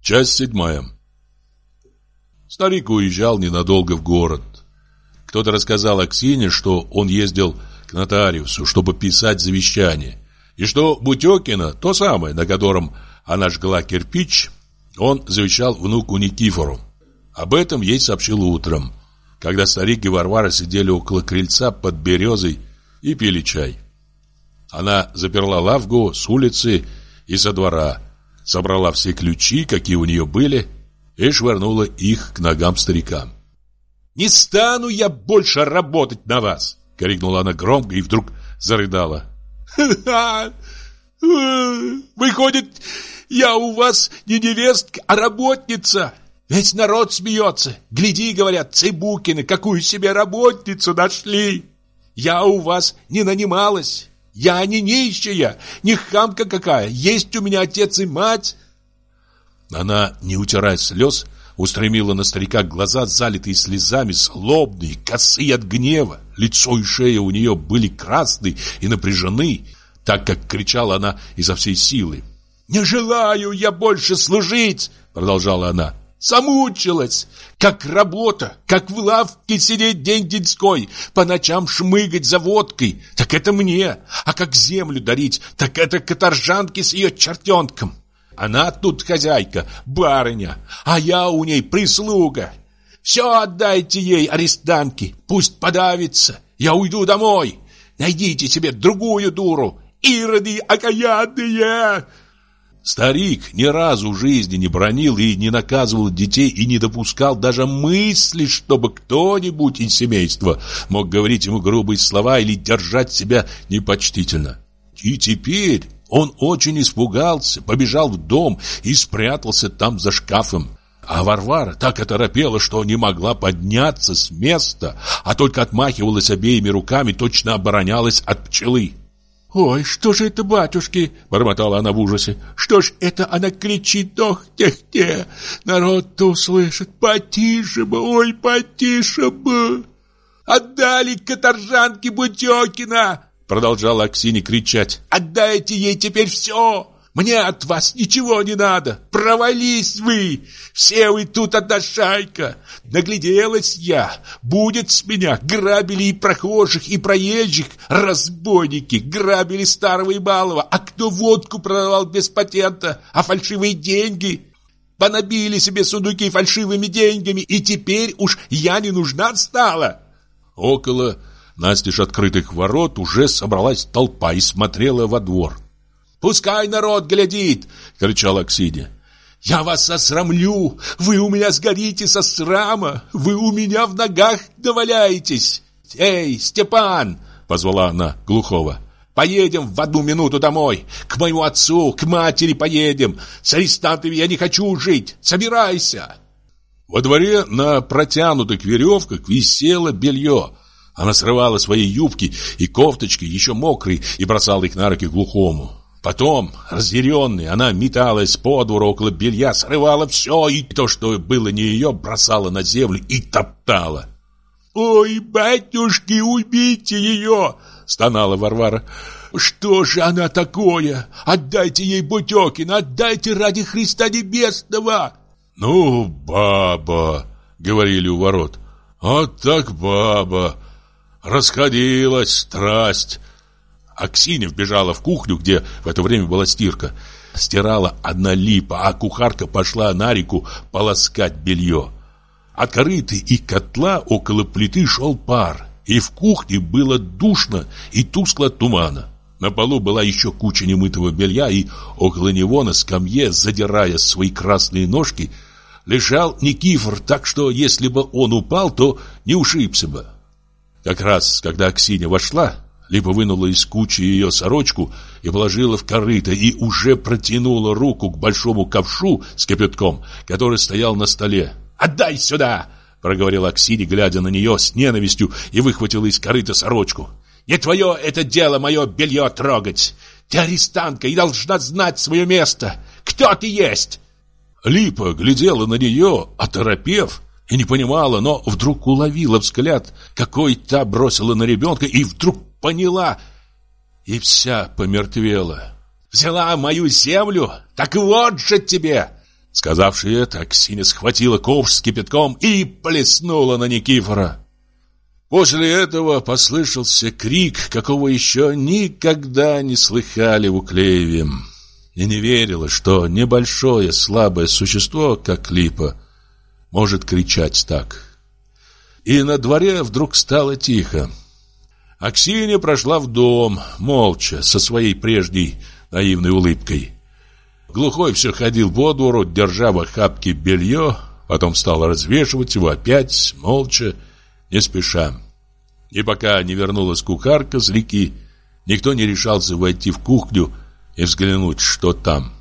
Часть 7. Старик уезжал ненадолго в город. Кто-то рассказал Аксине, что он ездил к нотариусу, чтобы писать завещание, и что Бутёкино, то самое, на котором она жгла кирпич, он завещал внуку Никифору. Об этом ей сообщил утром, когда старик и Варвара сидели около крыльца под березой и пили чай. Она заперла лавку с улицы и со двора, собрала все ключи, какие у нее были, и швырнула их к ногам старика. «Не стану я больше работать на вас!» — крикнула она громко и вдруг зарыдала. «Выходит, я у вас не невестка, а работница! Весь народ смеется! Гляди, говорят, Цыбукины, какую себе работницу нашли! Я у вас не нанималась! Я не нищая, не хамка какая! Есть у меня отец и мать!» Она, не утирая слез, устремила на старика глаза, залитые слезами, злобные, косые от гнева. Лицо и шея у нее были красные и напряжены, так как кричала она изо всей силы. «Не желаю я больше служить!» — продолжала она. «Замучилась! Как работа, как в лавке сидеть день-деньской, по ночам шмыгать за водкой, так это мне, а как землю дарить, так это каторжанке с ее чертенком. Она тут хозяйка, барыня, а я у ней прислуга. Все отдайте ей, арестантке, пусть подавится, я уйду домой. Найдите себе другую дуру, ироды окаянные!» Старик ни разу в жизни не бранил и не наказывал детей и не допускал даже мысли, чтобы кто-нибудь из семейства мог говорить ему грубые слова или держать себя непочтительно. И теперь он очень испугался, побежал в дом и спрятался там за шкафом. А Варвара так оторопела, что не могла подняться с места, а только отмахивалась обеими руками, точно оборонялась от пчелы. «Ой, что же это, батюшки?» — бормотала она в ужасе. «Что ж это она кричит? Ох, те-те! Народ-то услышит! Потише бы, ой, потише бы! Отдали каторжанке Бутёкина!» — продолжала Аксинья кричать. «Отдайте ей теперь все! Мне от вас ничего не надо! Провались вы! Все вы тут одна шайка! Нагляделась я! Будет с меня! Грабили и прохожих, и проезжих! Разбойники! Грабили старого и малого! А кто водку продавал без патента? А фальшивые деньги? Понабили себе сундуки фальшивыми деньгами, и теперь уж я не нужна стала!» Около настежь открытых ворот уже собралась толпа и смотрела во двор. «Пускай народ глядит!» — кричала Аксинья. «Я вас осрамлю! Вы у меня сгорите со срама! Вы у меня в ногах наваляетесь! Эй, Степан!» — позвала она глухого. «Поедем в 1 минуту домой! К моему отцу, к матери поедем! С арестантами я не хочу жить! Собирайся!» Во дворе на протянутых веревках висело белье. Она срывала свои юбки и кофточки, еще мокрые, и бросала их на руки глухому. Потом, разъяренная, она металась по двору около белья, срывала все, и то, что было не ее, бросала на землю и топтала. «Ой, батюшки, убейте ее!» — стонала Варвара. «Что же она такое? Отдайте ей Бутёкина, отдайте ради Христа Небесного!» «Ну, баба!» — говорили у ворот. «Вот так баба! Расходилась страсть!» Аксинья вбежала в кухню, где в это время была стирка. Стирала одна липа, а кухарка пошла на реку полоскать белье. От корыты и котла около плиты шел пар, и в кухне было душно и тускло от тумана. На полу была еще куча немытого белья, и около него на скамье, задирая свои красные ножки, лежал Никифор, так что если бы он упал, то не ушибся бы. Как раз, когда Аксинья вошла, Липа вынула из кучи ее сорочку и положила в корыто, и уже протянула руку к большому ковшу с кипятком, который стоял на столе. «Отдай сюда!» — проговорила Аксинья, глядя на нее с ненавистью, и выхватила из корыта сорочку. «Не твое это дело мое белье трогать! Ты арестантка и должна знать свое место! Кто ты есть?» Липа глядела на нее, оторопев, и не понимала, но вдруг уловила взгляд, какой та бросила на ребенка, и вдруг поняла, и вся помертвела. «Взяла мою землю? Так вот же тебе! Сказавши это, Аксинья схватила ковш с кипятком и плеснула на Никифора. После этого послышался крик, какого еще никогда не слыхали в Уклееве. И не верилось, что небольшое слабое существо, как Липа, может кричать так. И на дворе вдруг стало тихо. Аксинья прошла в дом, молча, со своей прежней наивной улыбкой. Глухой все ходил по двору, держа в охапке белье, потом стал развешивать его опять, молча, не спеша. И пока не вернулась кухарка с реки, никто не решался войти в кухню и взглянуть, что там.